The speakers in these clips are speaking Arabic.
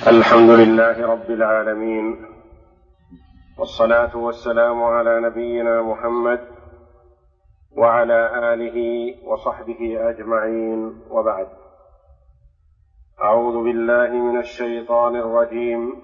الحمد لله رب العالمين، والصلاة والسلام على نبينا محمد وعلى آله وصحبه أجمعين، وبعد. أعوذ بالله من الشيطان الرجيم.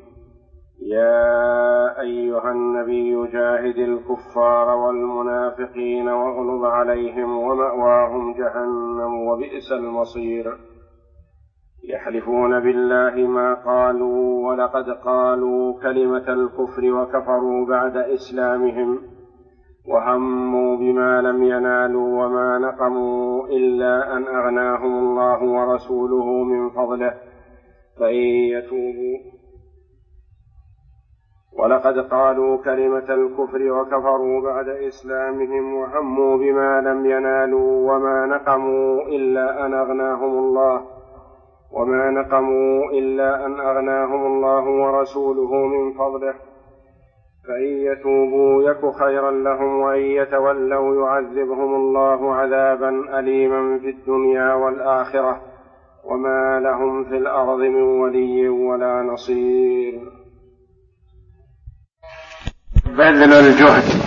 يا أيها النبي جاهد الكفار والمنافقين واغلظ عليهم ومأواهم جهنم وبئس المصير. يحلفون بالله ما قالوا ولقد قالوا كلمة الكفر وكفروا بعد إسلامهم وهموا بما لم ينالوا وما نقموا إلا أن أغناهم الله ورسوله من فضله فإن يتوبوا ولقد قالوا كلمة الكفر وكفروا بعد إسلامهم وهموا بما لم ينالوا وما نقموا إلا أن أغناهم الله ورسوله من فضله فإن يتوبوا يك خيرا لهم وإن يتولوا يعذبهم الله عذابا أليما في الدنيا والآخرة وما لهم في الأرض من ولي ولا نصير. بذل الجهد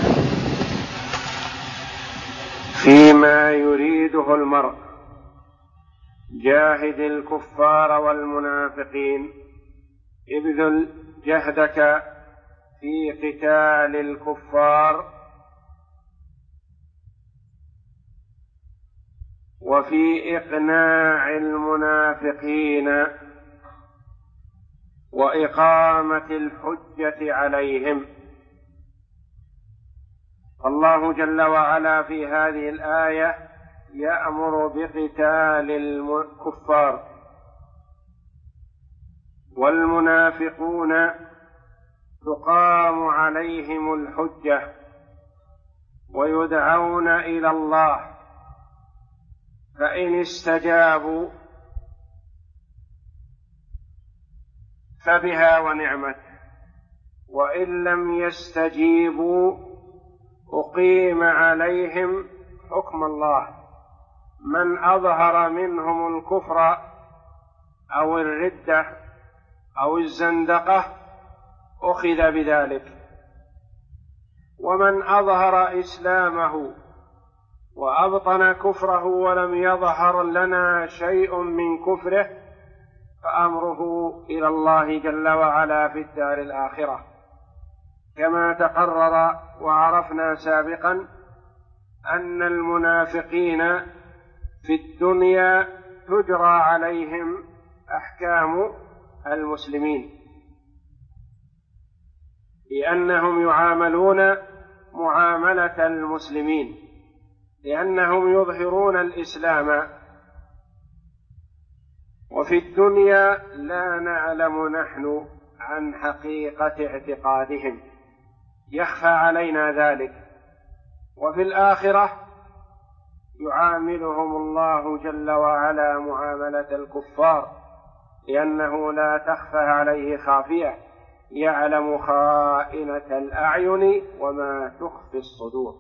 فيما يريده المرء. جاهد الكفار والمنافقين، ابذل جهدك في قتال الكفار وفي إقناع المنافقين وإقامة الحجة عليهم. الله جل وعلا في هذه الآية يأمر بقتال الكفار، والمنافقون تقام عليهم الحجة ويدعون إلى الله، فإن استجابوا فبها ونعمت، وإن لم يستجيبوا أقيم عليهم حكم الله. من أظهر منهم الكفر أو الردة أو الزندقة أخذ بذلك، ومن أظهر إسلامه وأبطن كفره ولم يظهر لنا شيء من كفره فأمره إلى الله جل وعلا في الدار الآخرة، كما تقرر وعرفنا سابقا أن المنافقين في الدنيا تجرى عليهم أحكام المسلمين، لأنهم يعاملون معاملة المسلمين، لأنهم يظهرون الإسلام، وفي الدنيا لا نعلم نحن عن حقيقة اعتقادهم، يخفى علينا ذلك، وفي الآخرة يعاملهم الله جل وعلا معاملة الكفار، لأنه لا تخفى عليه خافية، يعلم خائنة الأعين وما تخفي الصدور،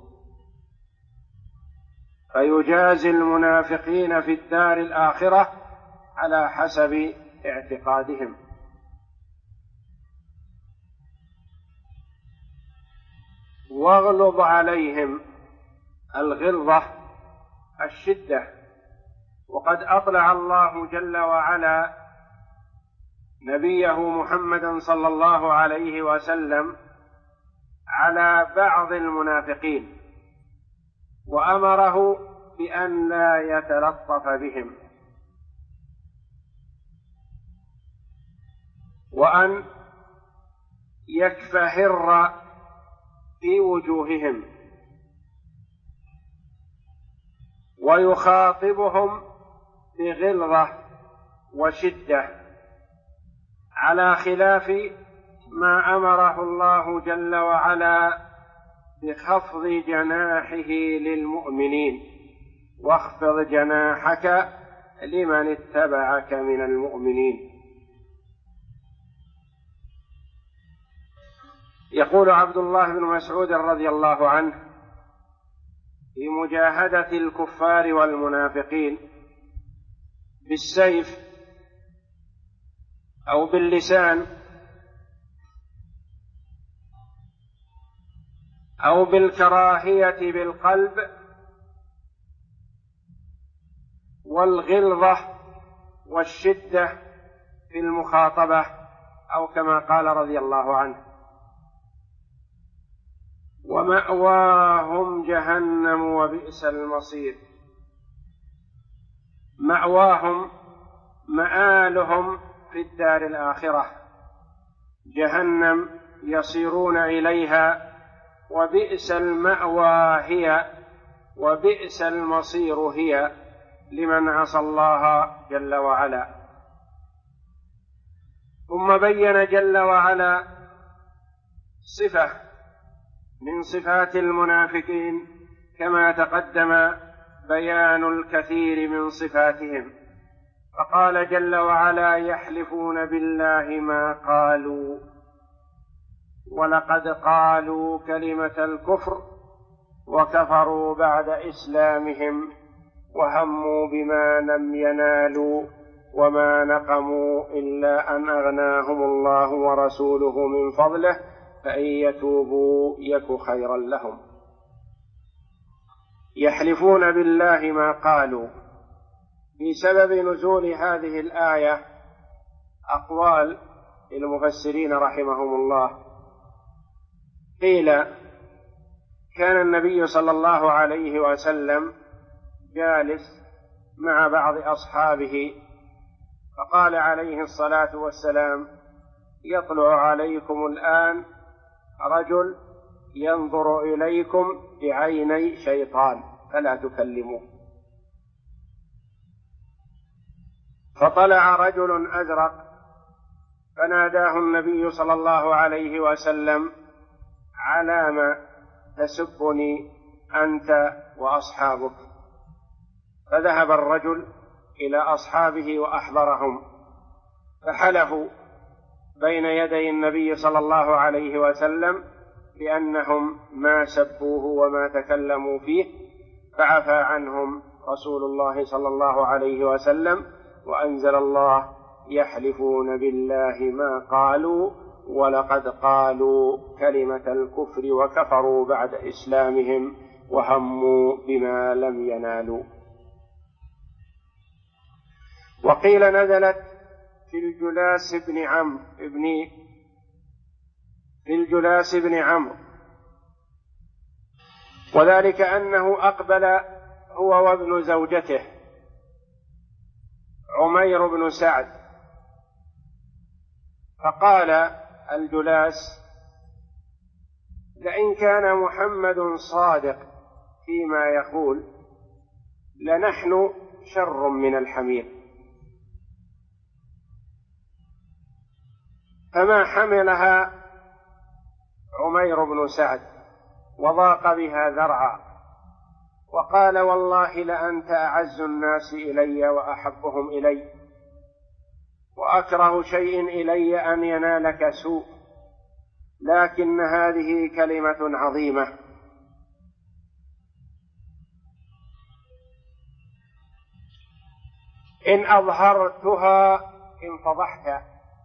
فيجازي المنافقين في الدار الآخرة على حسب اعتقادهم. واغلظ عليهم، الغلظة الشدة، وقد أطلع الله جل وعلا نبيه محمدا صلى الله عليه وسلم على بعض المنافقين وأمره بأن لا يتلطف بهم وأن يكفهر في وجوههم ويخاطبهم بغلظة وشدة، على خلاف ما أمره الله جل وعلا بخفض جناحه للمؤمنين، واخفض جناحك لمن اتبعك من المؤمنين. يقول عبد الله بن مسعود رضي الله عنه في مجاهدة الكفار والمنافقين بالسيف أو باللسان أو بالكراهية بالقلب والغلظة والشدة في المخاطبة، أو كما قال رضي الله عنه: ومأواهم جهنم وبئس المصير. مأواهم مآلهم في الدار الآخرة، جهنم يصيرون إليها، وبئس المأوى هي، وبئس المصير هي لمن عصى الله جل وعلا. ثم بين جل وعلا صفة من صفات المنافقين كما تقدم بيان الكثير من صفاتهم، فقال جل وعلا: يحلفون بالله ما قالوا ولقد قالوا كلمة الكفر وكفروا بعد إسلامهم وهموا بما لم ينالوا وما نقموا إلا أن أغناهم الله ورسوله من فضله فإن يتوبوا يك خيرا لهم. يحلفون بالله ما قالوا. في سبب نزول هذه الآية أقوال للمفسرين رحمهم الله. قيل: كان النبي صلى الله عليه وسلم جالس مع بعض أصحابه، فقال عليه الصلاة والسلام: يطلع عليكم الآن رجل ينظر إليكم بعيني شيطان فلا تكلموه. فطلع رجل أزرق فناداه النبي صلى الله عليه وسلم: على ما تسبني أنت وأصحابك؟ فذهب الرجل إلى أصحابه وأحضرهم، فحلفوا بين يدي النبي صلى الله عليه وسلم بأنهم ما سبوه وما تكلموا فيه، فعفى عنهم رسول الله صلى الله عليه وسلم، وأنزل الله: يحلفون بالله ما قالوا ولقد قالوا كلمة الكفر وكفروا بعد إسلامهم وهموا بما لم ينالوا. وقيل نزلت في الجلاس بن عمرو، وذلك أنه أقبل هو وابن زوجته عمير بن سعد، فقال الجلاس: لئن كان محمد صادق فيما يقول لنحن شر من الحمير. فما حملها عمير بن سعد وضاق بها ذرعا، وقال: والله لأنت أعز الناس إلي وأحبهم إلي، وأكره شيء إلي أن ينالك سوء، لكن هذه كلمة عظيمة. إن أظهرتها انفضحت،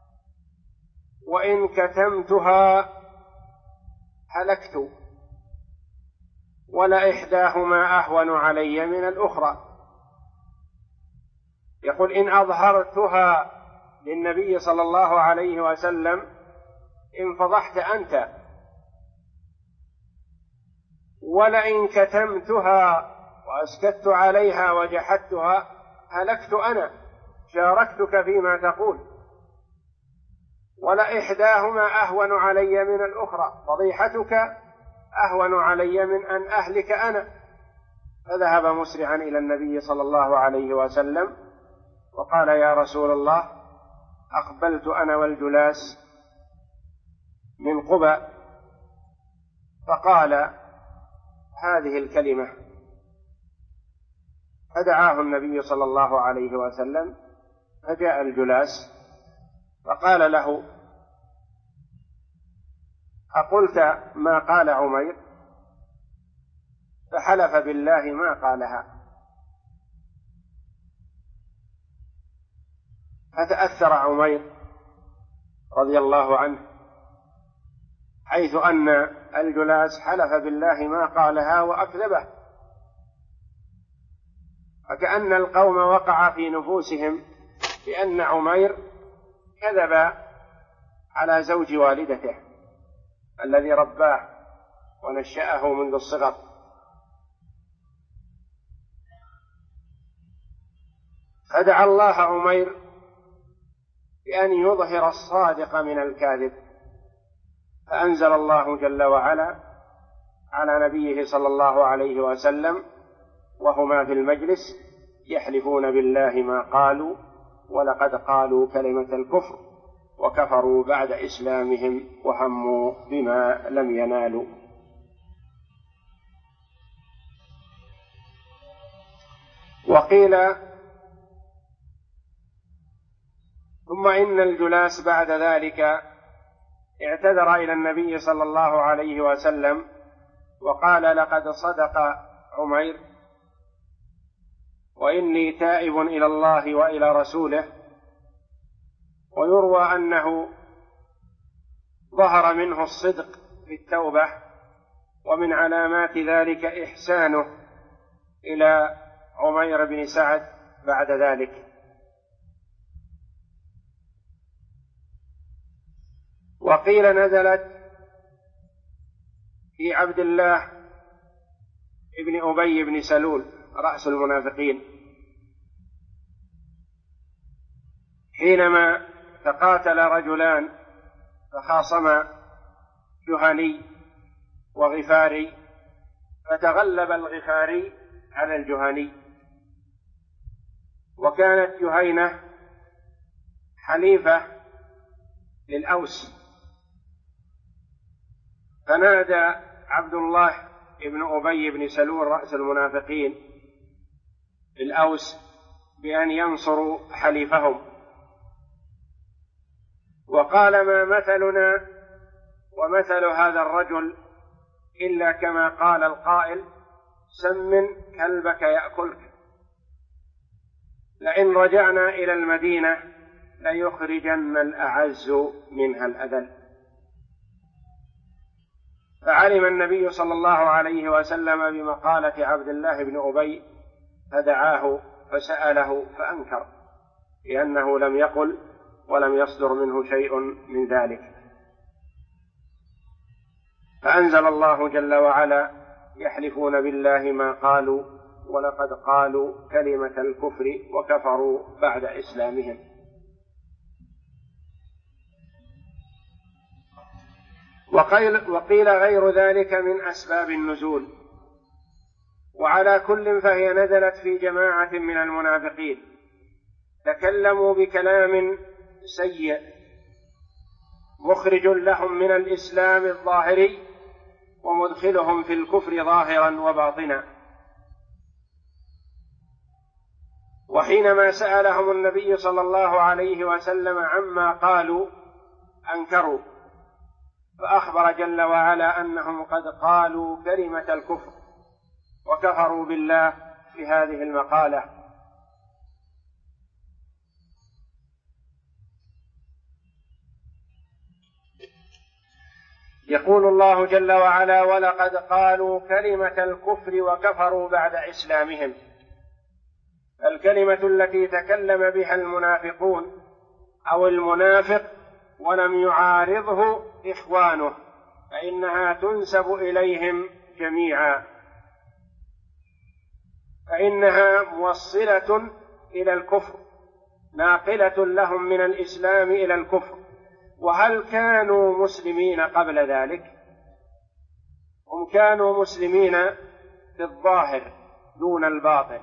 وإن كتمتها هلكت، ولإحداهما أهون علي من الأخرى. يقول: إن أظهرتها للنبي صلى الله عليه وسلم انفضحت أنت، ولئن كتمتها وأسكت عليها وجحدتها هلكت أنا، شاركتك فيما تقول. ولإحداهما أهون علي من الأخرى، فضيحتك أهون علي من أن أهلك أنا. فذهب مسرعا إلى النبي صلى الله عليه وسلم وقال: يا رسول الله، أقبلت أنا والجلاس من قبى، فقال هذه الكلمة. فدعاه النبي صلى الله عليه وسلم، فجاء الجلاس فقال له: أقلت ما قال عمير؟ فحلف بالله ما قالها. فتأثر عمير رضي الله عنه، حيث أن الجلاس حلف بالله ما قالها وأكذبه، فكأن القوم وقع في نفوسهم بأن عمير كذب على زوج والدته الذي رباه ونشأه منذ الصغر. فدعا الله عمير بأن يظهر الصادق من الكاذب، فأنزل الله جل وعلا على نبيه صلى الله عليه وسلم وهما في المجلس يحلفون بالله ما قالوا ولقد قالوا كلمة الكفر وكفروا بعد إسلامهم وهموا بما لم ينالوا. وقيل ثم إن الجلاس بعد ذلك اعتذر إلى النبي صلى الله عليه وسلم وقال لقد صدق عمير وإني تائب إلى الله وإلى رسوله. ويروى أنه ظهر منه الصدق في التوبة، ومن علامات ذلك إحسانه إلى عمير بن سعد بعد ذلك. وقيل نزلت في عبد الله ابن أبي بن سلول رأس المنافقين، حينما تقاتل رجلان فخاصما جهني وغفاري، فتغلب الغفاري على الجهني، وكانت جهينة حليفة للأوس، فنادى عبد الله ابن أبي بن سلول رأس المنافقين للأوس بأن ينصروا حليفهم، وقال ما مثلنا ومثل هذا الرجل إلا كما قال القائل سمن كلبك يأكلك، لئن رجعنا إلى المدينة ليخرجن الأعز منها الأذل. فعلم النبي صلى الله عليه وسلم بمقالة عبد الله بن أبي فدعاه فسأله فأنكر، لأنه لم يقل ولم يصدر منه شيء من ذلك. فأنزل الله جل وعلا يحلفون بالله ما قالوا ولقد قالوا كلمة الكفر وكفروا بعد إسلامهم. وقيل غير ذلك من أسباب النزول، وعلى كل فهي نزلت في جماعة من المنافقين تكلموا بكلام سيء مخرج لهم من الإسلام الظاهري ومدخلهم في الكفر ظاهرا وباطنا. وحينما سألهم النبي صلى الله عليه وسلم عما قالوا أنكروا، فأخبر جل وعلا أنهم قد قالوا كلمة الكفر وكفروا بالله في هذه المقالة. يقول الله جل وعلا ولقد قالوا كلمة الكفر وكفروا بعد إسلامهم. الكلمة التي تكلم بها المنافقون أو المنافق ولم يعارضه إخوانه فإنها تنسب إليهم جميعا، فإنها موصلة إلى الكفر ناقلة لهم من الإسلام إلى الكفر. وهل كانوا مسلمين قبل ذلك؟ هم كانوا مسلمين في الظاهر دون الباطن،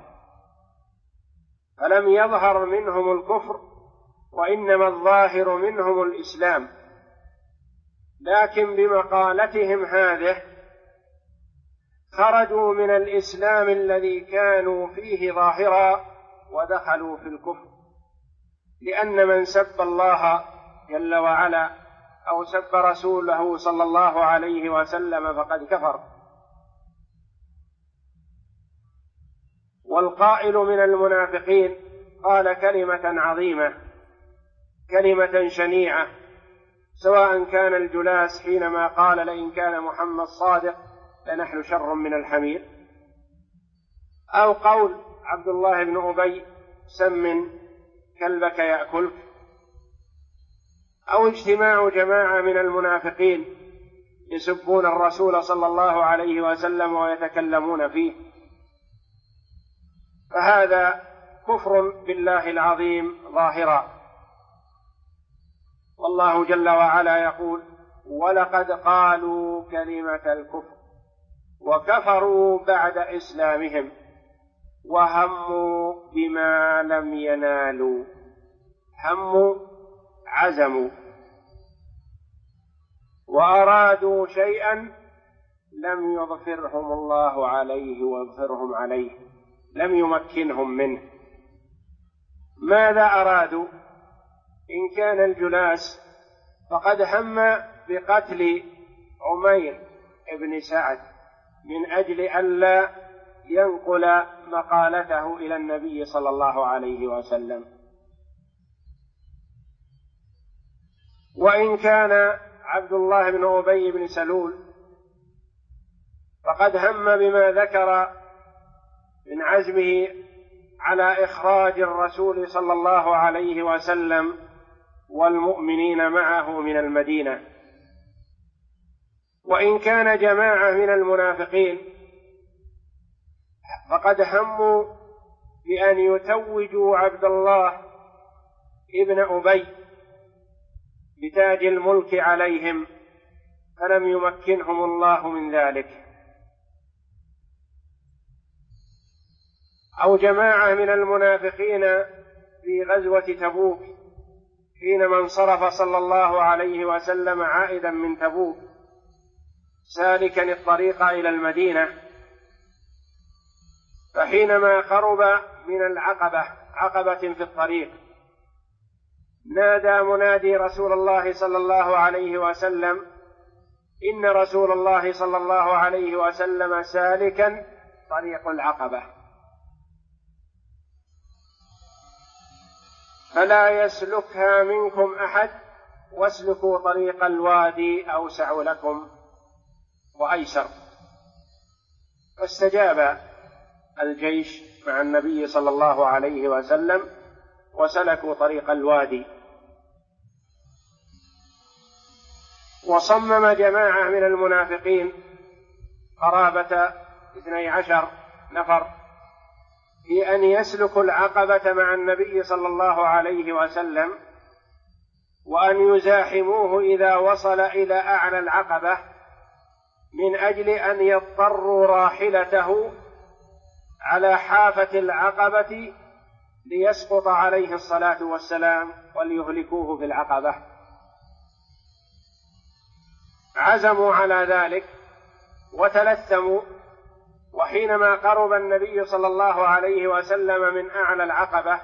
فلم يظهر منهم الكفر وإنما الظاهر منهم الإسلام، لكن بمقالتهم هذه خرجوا من الإسلام الذي كانوا فيه ظاهرا ودخلوا في الكفر، لأن من سب الله جل وعلا أو سب رسوله صلى الله عليه وسلم فقد كفر. والقائل من المنافقين قال كلمة عظيمة كلمة شنيعة سواء كان الجلاس حينما قال لئن كان محمد صادق لنحن شر من الحمير، أو قول عبد الله بن أبي سمن كلبك يأكلك، أو اجتماع جماعة من المنافقين يسبون الرسول صلى الله عليه وسلم ويتكلمون فيه، فهذا كفر بالله العظيم ظاهرا. والله جل وعلا يقول ولقد قالوا كلمة الكفر وكفروا بعد إسلامهم وهموا بما لم ينالوا. هموا عزموا، وأرادوا شيئا لم يظفرهم الله عليه ويظفرهم عليه، لم يمكنهم منه. ماذا أرادوا؟ إن كان الجلاس فقد هم بقتل عمير بن سعد من أجل ألا ينقل مقالته إلى النبي صلى الله عليه وسلم. وإن كان عبد الله بن أبي بن سلول فقد هم بما ذكر من عزمه على إخراج الرسول صلى الله عليه وسلم والمؤمنين معه من المدينة. وإن كان جماعة من المنافقين فقد هموا بأن يتوجوا عبد الله ابن أبي بتاج الملك عليهم، فلم يمكنهم الله من ذلك. أو جماعة من المنافقين في غزوة تبوك حينما انصرف صلى الله عليه وسلم عائدا من تبوك سالكا الطريق إلى المدينة، فحينما قرب من عقبة في الطريق نادى منادي رسول الله صلى الله عليه وسلم إن رسول الله صلى الله عليه وسلم سالكا طريق العقبة فلا يسلكها منكم أحد واسلكوا طريق الوادي أوسع لكم وأيسر. فاستجاب الجيش مع النبي صلى الله عليه وسلم وسلكوا طريق الوادي. وصمم جماعة من المنافقين قرابة 12 نفر في أن يسلكوا العقبة مع النبي صلى الله عليه وسلم وأن يزاحموه إذا وصل إلى أعلى العقبة من أجل أن يضطروا راحلته على حافة العقبة ليسقط عليه الصلاة والسلام وليهلكوه في العقبة. عزموا على ذلك وتلثموا، وحينما قرب النبي صلى الله عليه وسلم من أعلى العقبة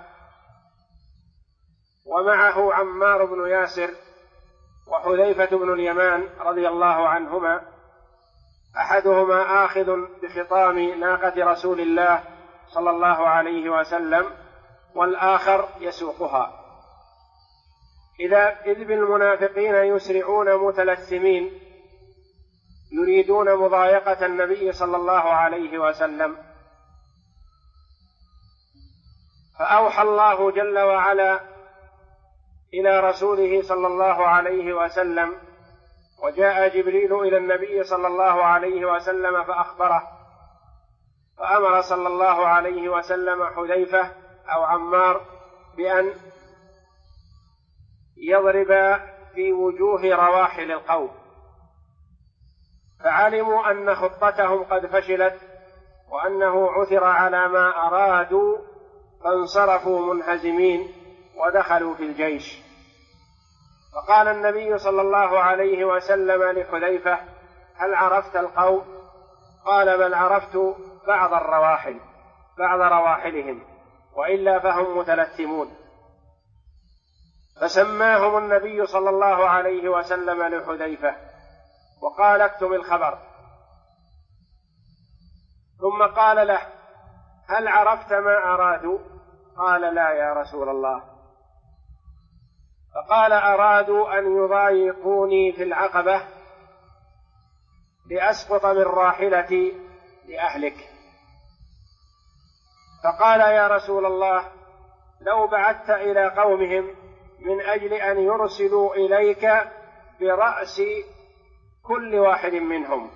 ومعه عمار بن ياسر وحذيفة بن اليمان رضي الله عنهما، أحدهما آخذ بخطام ناقة رسول الله صلى الله عليه وسلم والآخر يسوقها، إذ بالمنافقين يسرعون متلثمين يريدون مضايقة النبي صلى الله عليه وسلم. فأوحى الله جل وعلا إلى رسوله صلى الله عليه وسلم، وجاء جبريل إلى النبي صلى الله عليه وسلم فأخبره، فأمر صلى الله عليه وسلم حذيفة أو عمار بأن يضرب في وجوه رواحل القوم، فعلموا أن خطتهم قد فشلت وأنه عثر على ما أرادوا، فانصرفوا منهزمين ودخلوا في الجيش. فقال النبي صلى الله عليه وسلم لحذيفة هل عرفت القوم؟ قال بل عرفت بعض رواحلهم وإلا فهم متلثمون. فسماهم النبي صلى الله عليه وسلم لحذيفة وقال اكتم الخبر، ثم قال له هل عرفت ما أرادوا؟ قال لا يا رسول الله. فقال: أرادوا أن يضايقوني في العقبة لأسقط من راحلتي لأهلك. فقال: يا رسول الله، لو بعثت إلى قومهم من أجل أن يرسلوا إليك برأس كل واحد منهم،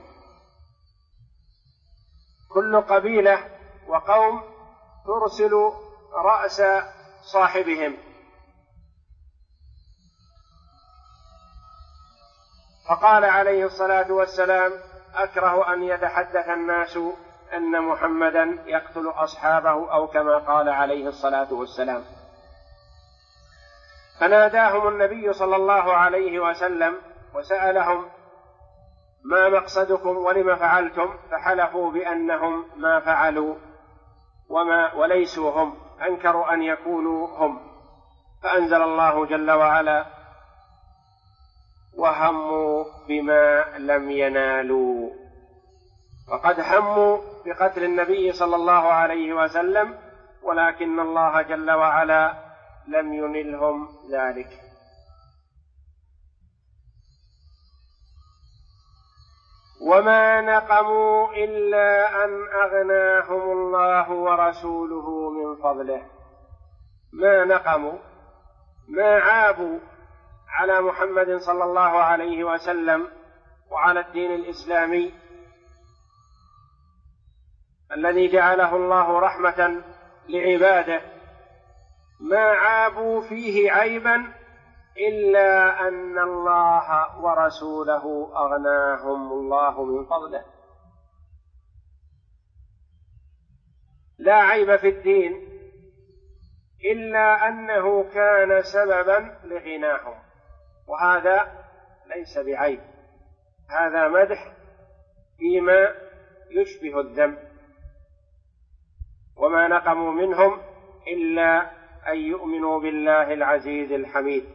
كل قبيلة وقوم ترسل رأس صاحبهم. فقال عليه الصلاة والسلام: أكره أن يتحدث الناس أن محمدا يقتل أصحابه، أو كما قال عليه الصلاة والسلام. فناداهم النبي صلى الله عليه وسلم وسألهم: ما مقصدكم ولم فعلتم؟ فحلفوا بأنهم ما فعلوا وليسوا هم، أنكروا أن يكونوا هم. فأنزل الله جل وعلا: وهموا بما لم ينالوا. وقد هموا بقتل النبي صلى الله عليه وسلم، ولكن الله جل وعلا لم ينلهم ذلك. وما نقموا إلا أن أغناهم الله ورسوله من فضله. ما نقموا، ما عابوا على محمد صلى الله عليه وسلم وعلى الدين الإسلامي الذي جعله الله رحمة لعباده، ما عابوا فيه عيبا إلا أن الله ورسوله أغناهم الله من فضله. لا عيب في الدين إلا أنه كان سببا لغناهم، وهذا ليس بعيب، هذا مدح فيما يشبه الذم. وما نقموا منهم إلا أن يؤمنوا بالله العزيز الحميد.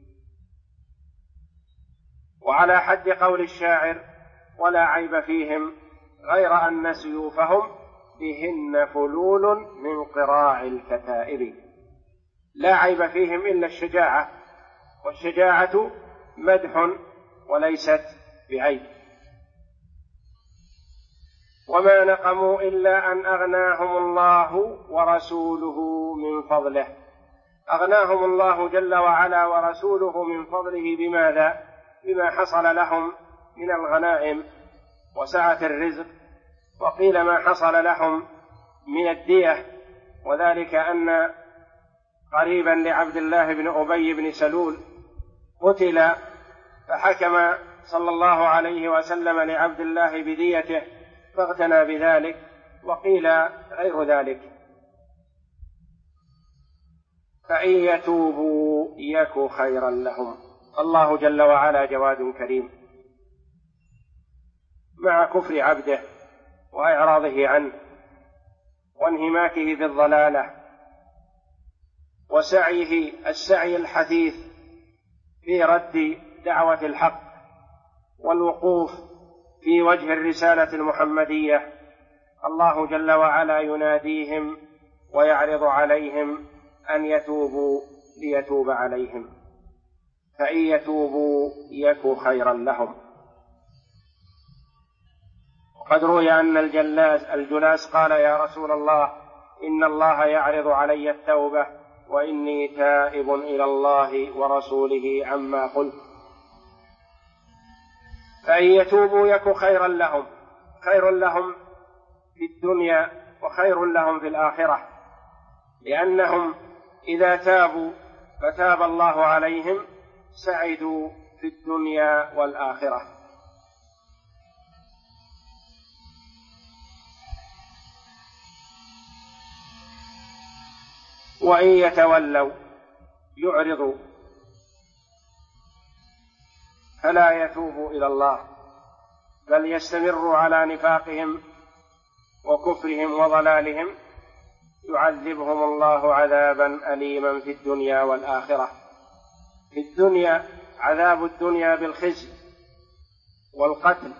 وعلى حد قول الشاعر: ولا عيب فيهم غير أن سيوفهم بهن فلول من قراع الكتائب. لا عيب فيهم إلا الشجاعة، والشجاعة مدح وليست بعيب. وما نقموا إلا أن أغناهم الله ورسوله من فضله. أغناهم الله جل وعلا ورسوله من فضله بماذا؟ بما حصل لهم من الغنائم وسعة الرزق، وقيل ما حصل لهم من الدية، وذلك أن قريبا لعبد الله بن أبي بن سلول قتل، فحكم صلى الله عليه وسلم لعبد الله بديته فاغتنى بذلك، وقيل غير ذلك. فإن يتوبوا يك خيرا لهم. الله جل وعلا جواد كريم، مع كفر عبده وإعراضه عنه وانهماكه في الضلالة وسعيه السعي الحثيث في رد دعوة الحق والوقوف في وجه الرسالة المحمدية، الله جل وعلا يناديهم ويعرض عليهم أن يتوبوا ليتوب عليهم. فإن يتوبوا يك خيرا لهم. وقد روي أن الجلاس قال: يا رسول الله، إن الله يعرض علي التوبة وإني تائب إلى الله ورسوله عما قلت. فإن يتوبوا يك خيرا لهم، خير لهم في الدنيا وخير لهم في الآخرة، لأنهم إذا تابوا فتاب الله عليهم سعدوا في الدنيا والآخرة. وإن يتولوا يعرضوا فلا يتوبوا إلى الله، بل يستمروا على نفاقهم وكفرهم وضلالهم، يعذبهم الله عذابا أليما في الدنيا والآخرة. في الدنيا عذاب الدنيا بالخزي والقتل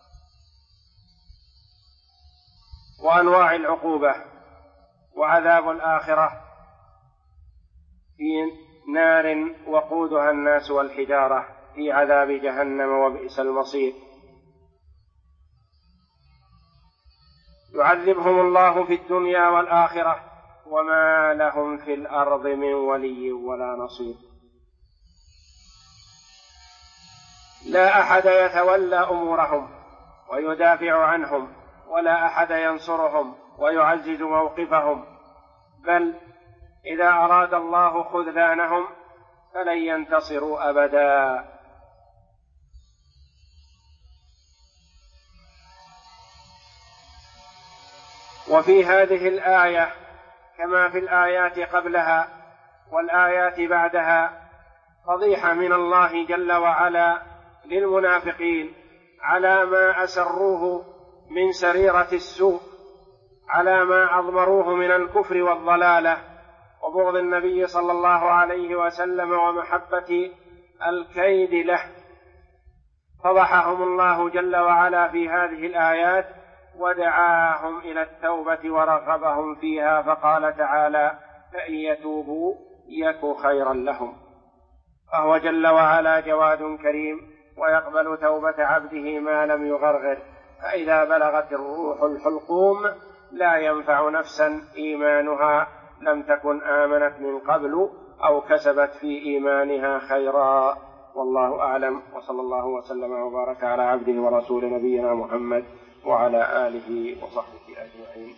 وأنواع العقوبة، وعذاب الآخرة في نار وقودها الناس والحجارة في عذاب جهنم وبئس المصير. يعذبهم الله في الدنيا والآخرة وما لهم في الأرض من ولي ولا نصير. لا أحد يتولى أمورهم ويدافع عنهم، ولا أحد ينصرهم ويعزز موقفهم، بل إذا أراد الله خذلانهم فلن ينتصروا أبدا. وفي هذه الآية كما في الآيات قبلها والآيات بعدها فضيحة من الله جل وعلا للمنافقين على ما أسروه من سريرة السوء، على ما أضمروه من الكفر والضلالة وبغض النبي صلى الله عليه وسلم ومحبة الكيد له. فضحهم الله جل وعلا في هذه الآيات ودعاهم إلى التوبة ورغبهم فيها، فقال تعالى: فإن يتوبوا يك خيرا لهم. فهو جل وعلا جواد كريم ويقبل توبة عبده ما لم يغرغر، فإذا بلغت الروح الحلقوم لا ينفع نفسا إيمانها لم تكن آمنت من قبل أو كسبت في إيمانها خيرا. والله أعلم، وصلى الله وسلم وبارك على عبده ورسول نبينا محمد وعلى آله وصحبه أجمعين.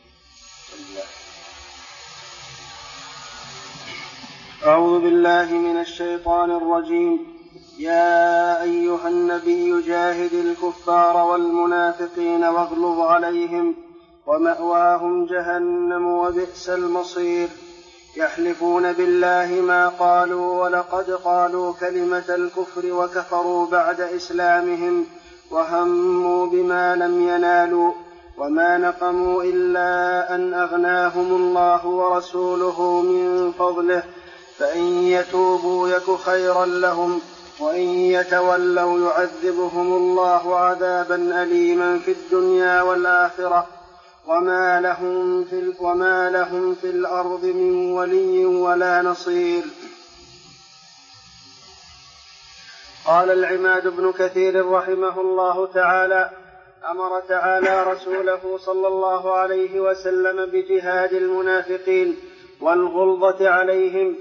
أعوذ بالله من الشيطان الرجيم. يا أيها النبي جاهد الكفار والمنافقين واغلظ عليهم ومأواهم جهنم وبئس المصير. يحلفون بالله ما قالوا ولقد قالوا كلمة الكفر وكفروا بعد إسلامهم وهموا بما لم ينالوا وما نقموا إلا أن أغناهم الله ورسوله من فضله فإن يتوبوا يك خيرا لهم وإن يتولوا يعذبهم الله عذابا أليما في الدنيا والآخرة وما لهم في الأرض من ولي ولا نصير. قال العماد بن كثير رحمه الله تعالى: أمر تعالى رسوله صلى الله عليه وسلم بجهاد المنافقين والغلظة عليهم.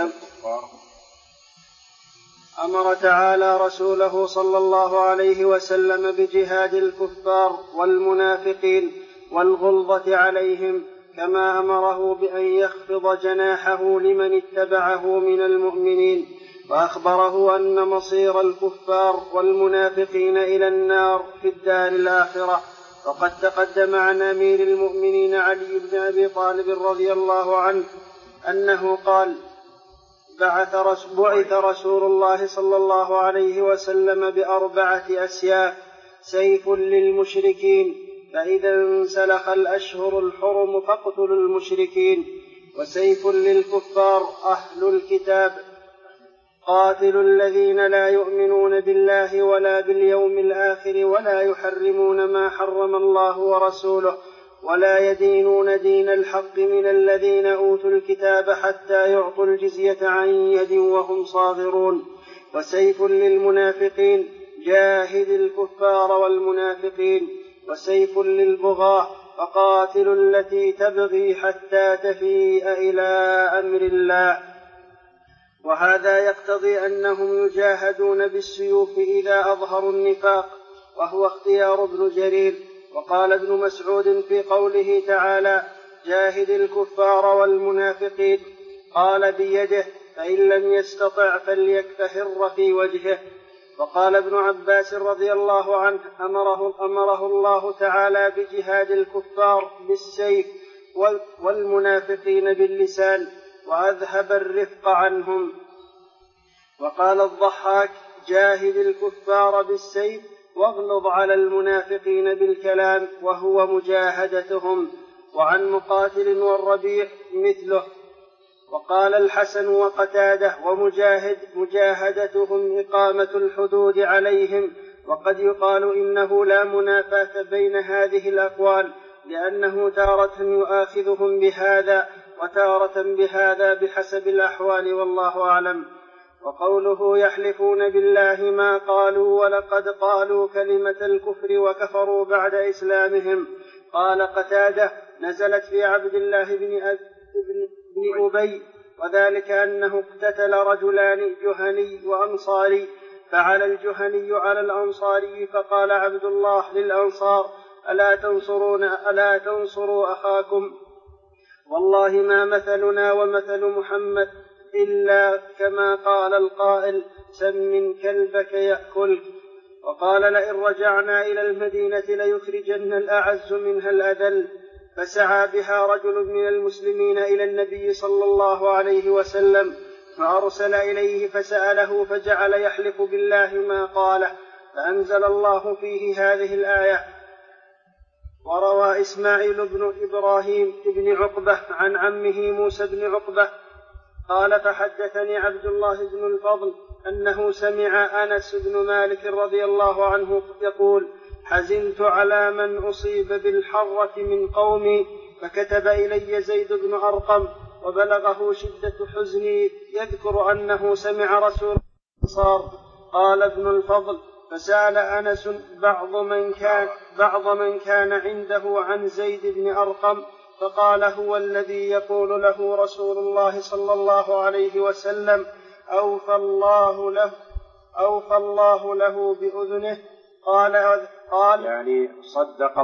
أمر تعالى رسوله صلى الله عليه وسلم بجهاد الكفار والمنافقين والغلظة عليهم، كما أمره بأن يخفض جناحه لمن اتبعه من المؤمنين، وأخبره أن مصير الكفار والمنافقين إلى النار في الدار الآخرة. وقد تقدم عن أمير المؤمنين علي بن أبي طالب رضي الله عنه أنه قال: بعث رسول الله صلى الله عليه وسلم ب4 أسياف: سيف للمشركين فإذا انسلخ الأشهر الحرم فاقتلوا المشركين، وسيف للكفار أهل الكتاب قاتلوا الذين لا يؤمنون بالله ولا باليوم الآخر ولا يحرمون ما حرم الله ورسوله ولا يدينون دين الحق من الذين أوتوا الكتاب حتى يعطوا الجزية عن يد وهم صاغرون. وسيف للمنافقين: جاهد الكفار والمنافقين. وسيف للبغاة: فقاتلوا التي تبغي حتى تفيء إلى أمر الله. وهذا يقتضي أنهم يجاهدون بالسيوف إذا أظهروا النفاق، وهو اختيار ابن جرير. وقال ابن مسعود في قوله تعالى: جاهد الكفار والمنافقين، قال: بيده، فإن لم يستطع فليكفهر في وجهه. وقال ابن عباس رضي الله عنه: أمره الله تعالى بجهاد الكفار بالسيف والمنافقين باللسان، وأذهب الرفق عنهم. وقال الضحاك: جاهد الكفار بالسيف واغلظ على المنافقين بالكلام، وهو مجاهدتهم. وعن مقاتل والربيع مثله. وقال الحسن وقتاده ومجاهد: مجاهدتهم إقامة الحدود عليهم. وقد يقال إنه لا منافاة بين هذه الأقوال، لأنه تارة يؤاخذهم بهذا وتارة بهذا بحسب الأحوال والله أعلم. وقوله يحلفون بالله ما قالوا ولقد قالوا كلمة الكفر وكفروا بعد إسلامهم. قال قتادة نزلت في عبد الله بن أبي، وذلك أنه اقتتل رجلان جهني وأنصاري، فعلى الجهني على الأنصاري، فقال عبد الله للأنصار ألا تنصروا أخاكم؟ والله ما مثلنا ومثل محمد إلا كما قال القائل سم كلبك يأكلك. وقال لئن رجعنا إلى المدينة ليخرجن الأعز منها الأذل. فسعى بها رجل من المسلمين إلى النبي صلى الله عليه وسلم، فأرسل إليه فسأله، فجعل يحلف بالله ما قاله، فأنزل الله فيه هذه الآية. وروى إسماعيل بن إبراهيم بن عقبة عن عمه موسى بن عقبة قال فحدثني عبد الله بن الفضل أنه سمع أنس بن مالك رضي الله عنه يقول حزنت على من أصيب بالحرة من قومي، فكتب إلي زيد بن أرقم وبلغه شدة حزني يذكر أنه سمع رسول الأنصار. قال ابن الفضل فسأل أنس بعض من كان عنده عن زيد بن أرقم، فقال هو الذي يقول له رسول الله صلى الله عليه وسلم أوفى الله له بأذنه. قال يعني صدقه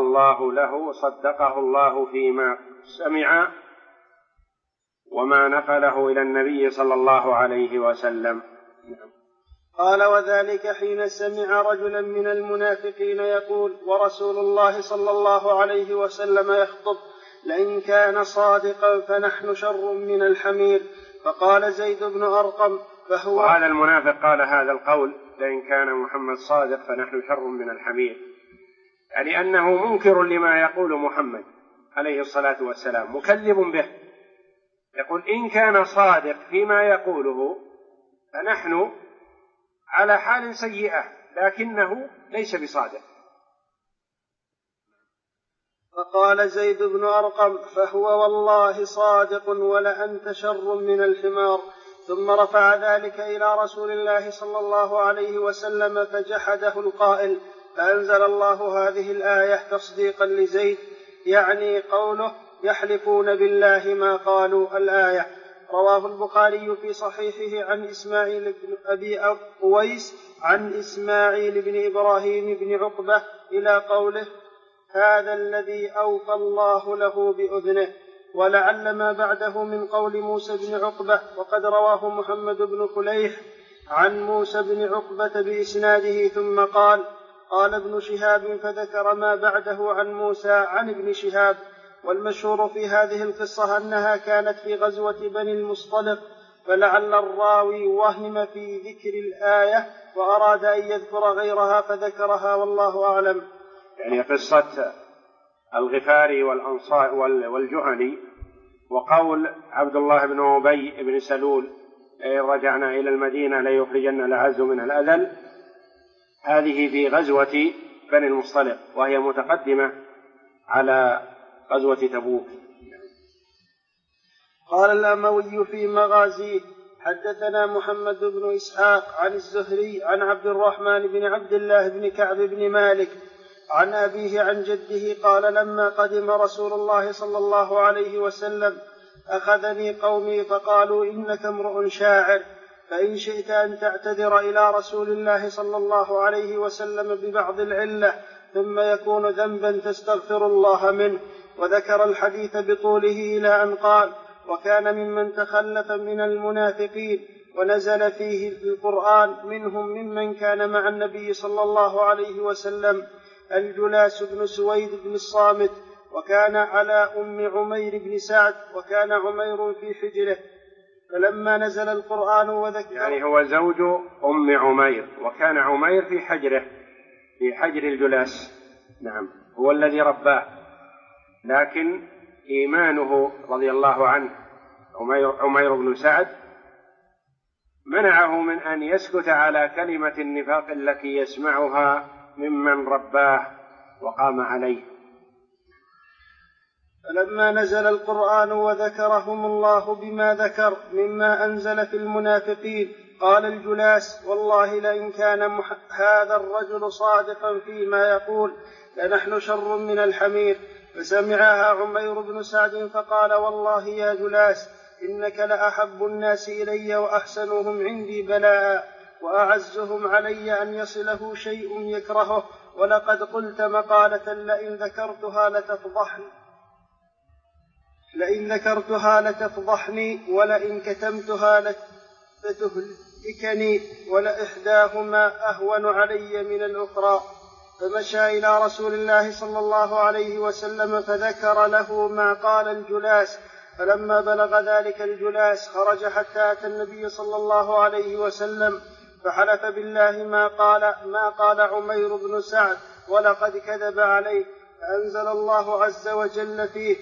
الله فيما سمع وما نقله إلى النبي صلى الله عليه وسلم. قال وذلك حين سمع رجلا من المنافقين يقول ورسول الله صلى الله عليه وسلم يخطب لئن كان صادقا فنحن شر من الحمير. فقال زيد بن أرقم وهذا المنافق قال هذا القول لئن كان محمد صادق فنحن شر من الحمير، يعني أنه منكر لما يقول محمد عليه الصلاة والسلام، مكذب به. يقول إن كان صادق فيما يقوله فنحن على حال سيئة، لكنه ليس بصادق. فقال زيد بن أرقم فهو والله صادق ولأنت شر من الحمار. ثم رفع ذلك إلى رسول الله صلى الله عليه وسلم فجحده القائل، فأنزل الله هذه الآية تصديقا لزيد، يعني قوله يحلفون بالله ما قالوا الآية. رواه البخاري في صحيحه عن إسماعيل بن أبي أويس عن إسماعيل بن إبراهيم بن عقبة إلى قوله هذا الذي أوفى الله له بأذنه، ولعل ما بعده من قول موسى بن عقبة. وقد رواه محمد بن فليح عن موسى بن عقبة بإسناده ثم قال ابن شهاب فذكر ما بعده عن موسى عن ابن شهاب. والمشهور في هذه القصة أنها كانت في غزوة بني المصطلق، فلعل الراوي وهم في ذكر الآية وأراد أن يذكر غيرها فذكرها والله أعلم. يعني قصة الغفاري والأنصار والجهني وقول عبد الله بن أبي بن سلول رجعنا إلى المدينة ليخرجن الأعز من الأذل، هذه في غزوة بني المصطلق وهي متقدمة على غزوة تبوك. قال الأموي في مغازيه حدثنا محمد بن إسحاق عن الزهري عن عبد الرحمن بن عبد الله بن كعب بن مالك عن أبيه عن جده قال لما قدم رسول الله صلى الله عليه وسلم أخذني قومي فقالوا إنك امرؤ شاعر، فإن شئت أن تعتذر إلى رسول الله صلى الله عليه وسلم ببعض العلة ثم يكون ذنبا تستغفر الله منه. وذكر الحديث بطوله إلى أن قال وكان ممن تخلف من المنافقين ونزل فيه القرآن منهم ممن كان مع النبي صلى الله عليه وسلم الجلاس بن سويد بن الصامت، وكان على أم عمير بن سعد، وكان عمير في حجره. فلما نزل القرآن وذكر يعني هو زوج أم عمير، وكان عمير في حجره في حجر الجلاس، نعم هو الذي رباه، لكن إيمانه رضي الله عنه عمير بن سعد منعه من أن يسكت على كلمة النفاق التي يسمعها ممن رباه وقام عليه. فلما نزل القرآن وذكرهم الله بما ذكر مما أنزل في المنافقين قال الجلاس: والله لئن كان هذا الرجل صادقا فيما يقول لنحن شر من الحمير. فسمعها عمير بن سعد فقال: والله يا جلاس إنك لأحب الناس إلي وأحسنهم عندي بلاء وأعزهم علي أن يصله شيء يكرهه، ولقد قلت مقالة لئن ذكرتها لتفضحني ولئن كتمتها لتهلكني، ولإحداهما أهون علي من الأخرى. فمشى إلى رسول الله صلى الله عليه وسلم فذكر له ما قال الجلاس. فلما بلغ ذلك الجلاس خرج حتى أتى النبي صلى الله عليه وسلم فحلف بالله ما قال عمير بن سعد ولقد كذب عليه. فأنزل الله عز وجل فيه: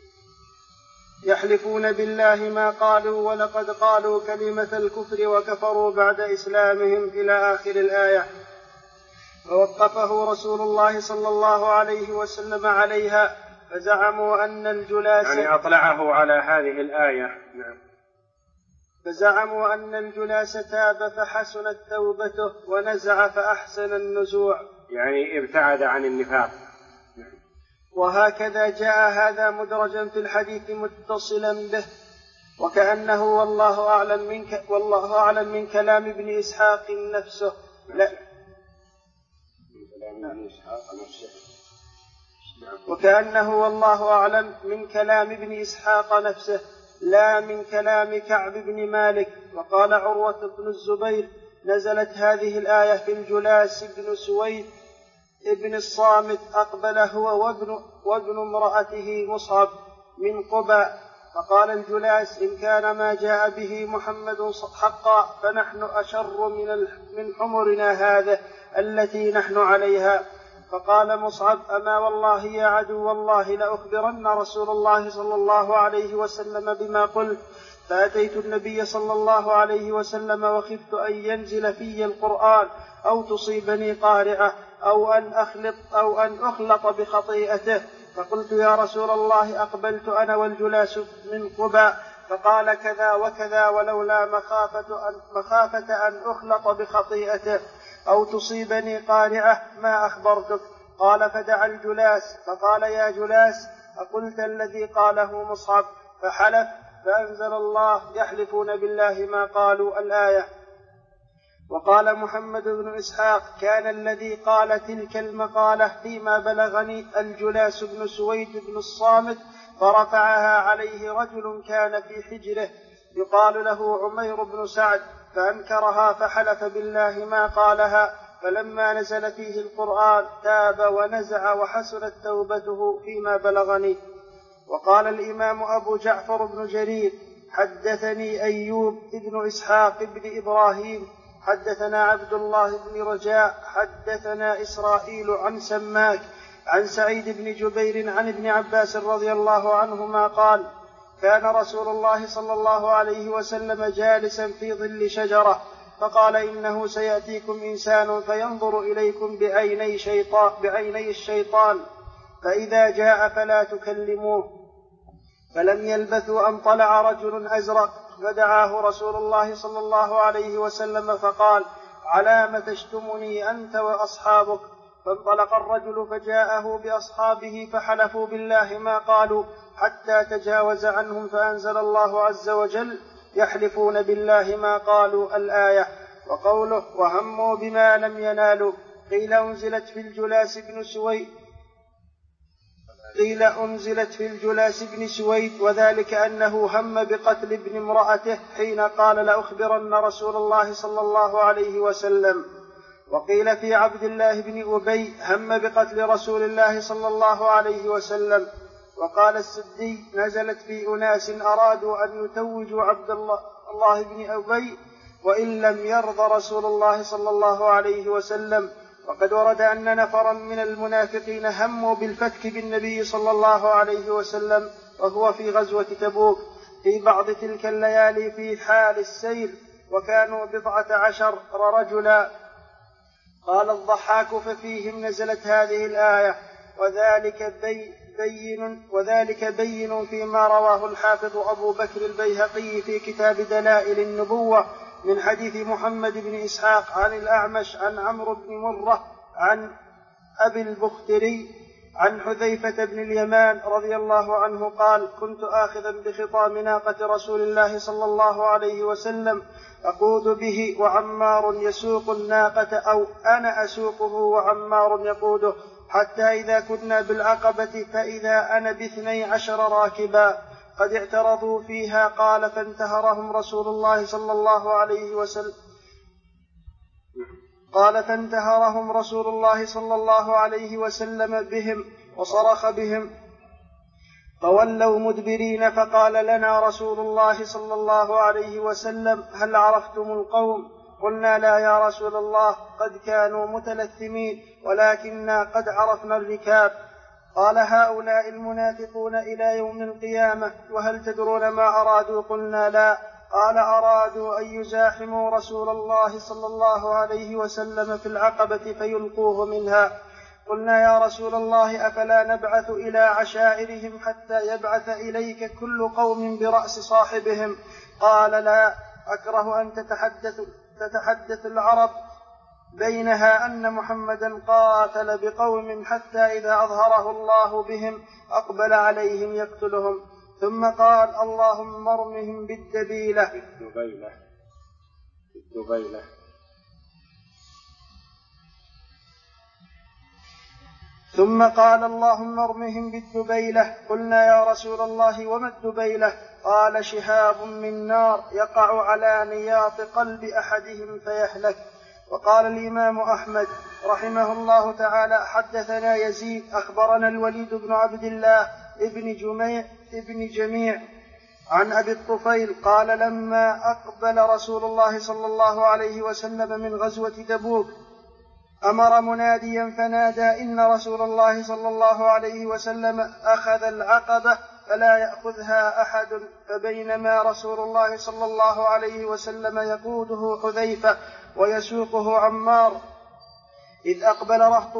يحلفون بالله ما قالوا ولقد قالوا كلمة الكفر وكفروا بعد إسلامهم إلى آخر الآية. فوقفه رسول الله صلى الله عليه وسلم عليها، فزعموا أن الجلاس يعني أطلعه على هذه الآية. نعم. فزعموا أن الجلاس تاب فحسنت توبته ونزع فأحسن النزوع، يعني ابتعد عن النفاق. وهكذا جاء هذا مدرجا في الحديث متصلا به، وكأنه والله أعلم من كلام ابن إسحاق نفسه وكأنه والله أعلم من كلام ابن إسحاق نفسه لا من كلام كعب بن مالك. وقال عروة بن الزبير: نزلت هذه الآية في الجلاس بن سويد ابن الصامت، أقبل هو وابن امرأته مصعب من قباء، فقال الجلاس: إن كان ما جاء به محمد حقا فنحن أشر من حمرنا هذا التي نحن عليها. فقال مصعب: أما والله يا عدو الله لأخبرن رسول الله صلى الله عليه وسلم بما قلت. فأتيت النبي صلى الله عليه وسلم وخفت أن ينزل في القرآن أو تصيبني قارعة أو أن أخلط بخطيئته، فقلت: يا رسول الله أقبلت أنا والجلاس من قباء، فقال كذا وكذا، ولولا مخافة أن أخلط بخطيئته أو تصيبني قارعة ما أخبرتك. قال: فدعا الجلاس فقال: يا جلاس أقلت الذي قاله مصعب؟ فحلف، فأنزل الله: يحلفون بالله ما قالوا الآية. وقال محمد بن إسحاق: كان الذي قال تلك المقالة فيما بلغني الجلاس بن سويد بن الصامت، فرفعها عليه رجل كان في حجره يقال له عمير بن سعد، فأنكرها فحلف بالله ما قالها. فلما نزل فيه القرآن تاب ونزع وحسنت توبته فيما بلغني. وقال الإمام أبو جعفر بن جرير: حدثني أيوب بن إسحاق بن إبراهيم حدثنا عبد الله بن رجاء حدثنا إسرائيل عن سماك عن سعيد بن جبير عن ابن عباس رضي الله عنهما قال: كان رسول الله صلى الله عليه وسلم جالسا في ظل شجرة، فقال: إنه سيأتيكم إنسان فينظر إليكم بعيني الشيطان، فإذا جاء فلا تكلموه. فلم يلبثوا أن طلع رجل أزرق، فدعاه رسول الله صلى الله عليه وسلم فقال: علام تشتمني أنت وأصحابك؟ فانطلق الرجل فجاءه بأصحابه فحلفوا بالله ما قالوا حتى تجاوز عنهم، فأنزل الله عز وجل: يحلفون بالله ما قالوا الآية. وقوله: وهموا بما لم ينالوا، قيل أنزلت في الجلاس بن سويد، وذلك أنه هم بقتل ابن امرأته حين قال: لأخبرن رسول الله صلى الله عليه وسلم. وقيل في عبد الله بن أبي هم بقتل رسول الله صلى الله عليه وسلم. وقال السدي: نزلت في أناس أرادوا أن يتوجوا عبد الله بن أبي وإن لم يرضى رسول الله صلى الله عليه وسلم. وقد ورد أن نفرا من المنافقين هموا بالفتك بالنبي صلى الله عليه وسلم وهو في غزوة تبوك في بعض تلك الليالي في حال السير، وكانوا 12 رجلا. قال الضحاك: ففيهم نزلت هذه الآية: وذلك بين فيما رواه الحافظ أبو بكر البيهقي في كتاب دلائل النبوة من حديث محمد بن إسحاق عن الأعمش عن عمرو بن مرة عن أبي البختري عن حذيفة بن اليمان رضي الله عنه قال: كنت آخذا بخطام ناقة رسول الله صلى الله عليه وسلم أقود به وعمار يسوق الناقة، أو أنا أسوقه وعمار يقوده، حتى إذا كنا بالعقبة فإذا أنا ب12 راكبا قد اعترضوا فيها. قال: فانتهرهم رسول الله صلى الله عليه وسلم بهم وصرخ بهم فولوا مدبرين، فقال لنا رسول الله صلى الله عليه وسلم: هل عرفتم القوم؟ قلنا: لا يا رسول الله، قد كانوا متلثمين ولكننا قد عرفنا الركاب. قال: هؤلاء المنافقون إلى يوم القيامة، وهل تدرون ما أرادوا؟ قلنا: لا. قال: أرادوا أن يزاحموا رسول الله صلى الله عليه وسلم في العقبة فيلقوه منها. قلنا: يا رسول الله، أفلا نبعث إلى عشائرهم حتى يبعث إليك كل قوم برأس صاحبهم؟ قال: لا، أكره أن تتحدث العرب بينها أن محمدا قاتل بقوم حتى إذا أظهره الله بهم أقبل عليهم يقتلهم. ثم قال: اللهم ارمهم بالدبيلة. ثم قال: اللهم ارمهم بالدبيلة. قلنا: يا رسول الله، وما الدبيلة؟ قال: شهاب من نار يقع على نياط قلب أحدهم فيهلك. وقال الإمام أحمد رحمه الله تعالى: حدثنا يزيد أخبرنا الوليد بن عبد الله ابن جميع عن أبي الطفيل قال: لما أقبل رسول الله صلى الله عليه وسلم من غزوة تبوك أمر مناديا فنادى: إن رسول الله صلى الله عليه وسلم أخذ العقبة فلا يأخذها أحد. فبينما رسول الله صلى الله عليه وسلم يقوده حذيفة ويسوقه عمار، إذ أقبل رهط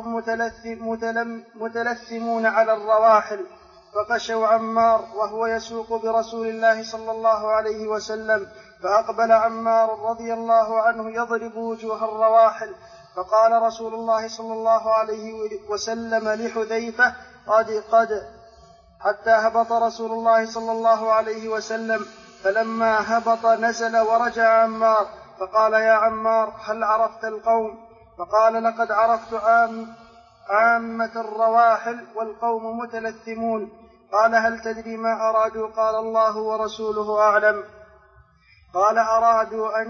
متلثمون على الرواحل، فغشوا عمار وهو يسوق برسول الله صلى الله عليه وسلم، فأقبل عمار رضي الله عنه يضرب وجوه الرواحل، فقال رسول الله صلى الله عليه وسلم لحذيفة: قد حتى هبط رسول الله صلى الله عليه وسلم، فلما هبط نزل ورجع عمار، فقال: يا عمار، هل عرفت القوم؟ فقال: لقد عرفت عامة الرواحل والقوم متلثمون. قال: هل تدري ما أرادوا؟ قال: الله ورسوله أعلم. قال: أرادوا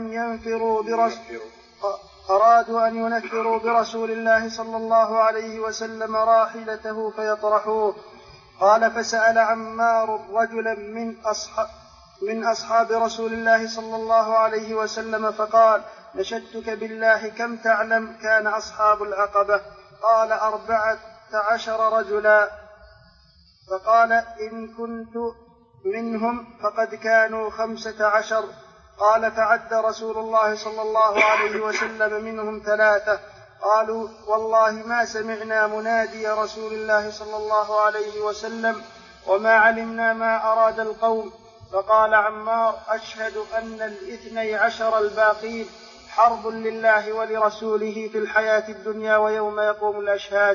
أن ينفروا برسول الله صلى الله عليه وسلم راحلته فيطرحوه. قال: فسأل عمار رجلا من أصحاب رسول الله صلى الله عليه وسلم فقال: نشدتك بالله، كم تعلم كان أصحاب العقبة؟ قال: 14 رجلا. فقال: إن كنت منهم فقد كانوا 15. قال: فعد رسول الله صلى الله عليه وسلم منهم 3. قالوا: والله ما سمعنا منادي رسول الله صلى الله عليه وسلم وما علمنا ما أراد القوم. فقال عمار: أشهد أن 12 الباقين حرب لله ولرسوله في الحياة الدنيا ويوم يقوم الأشهاد.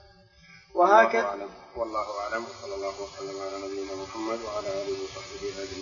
وهكذا والله أعلم. صلى الله وسلم على نبينا محمد وعلى آله وصحبه أجمعين.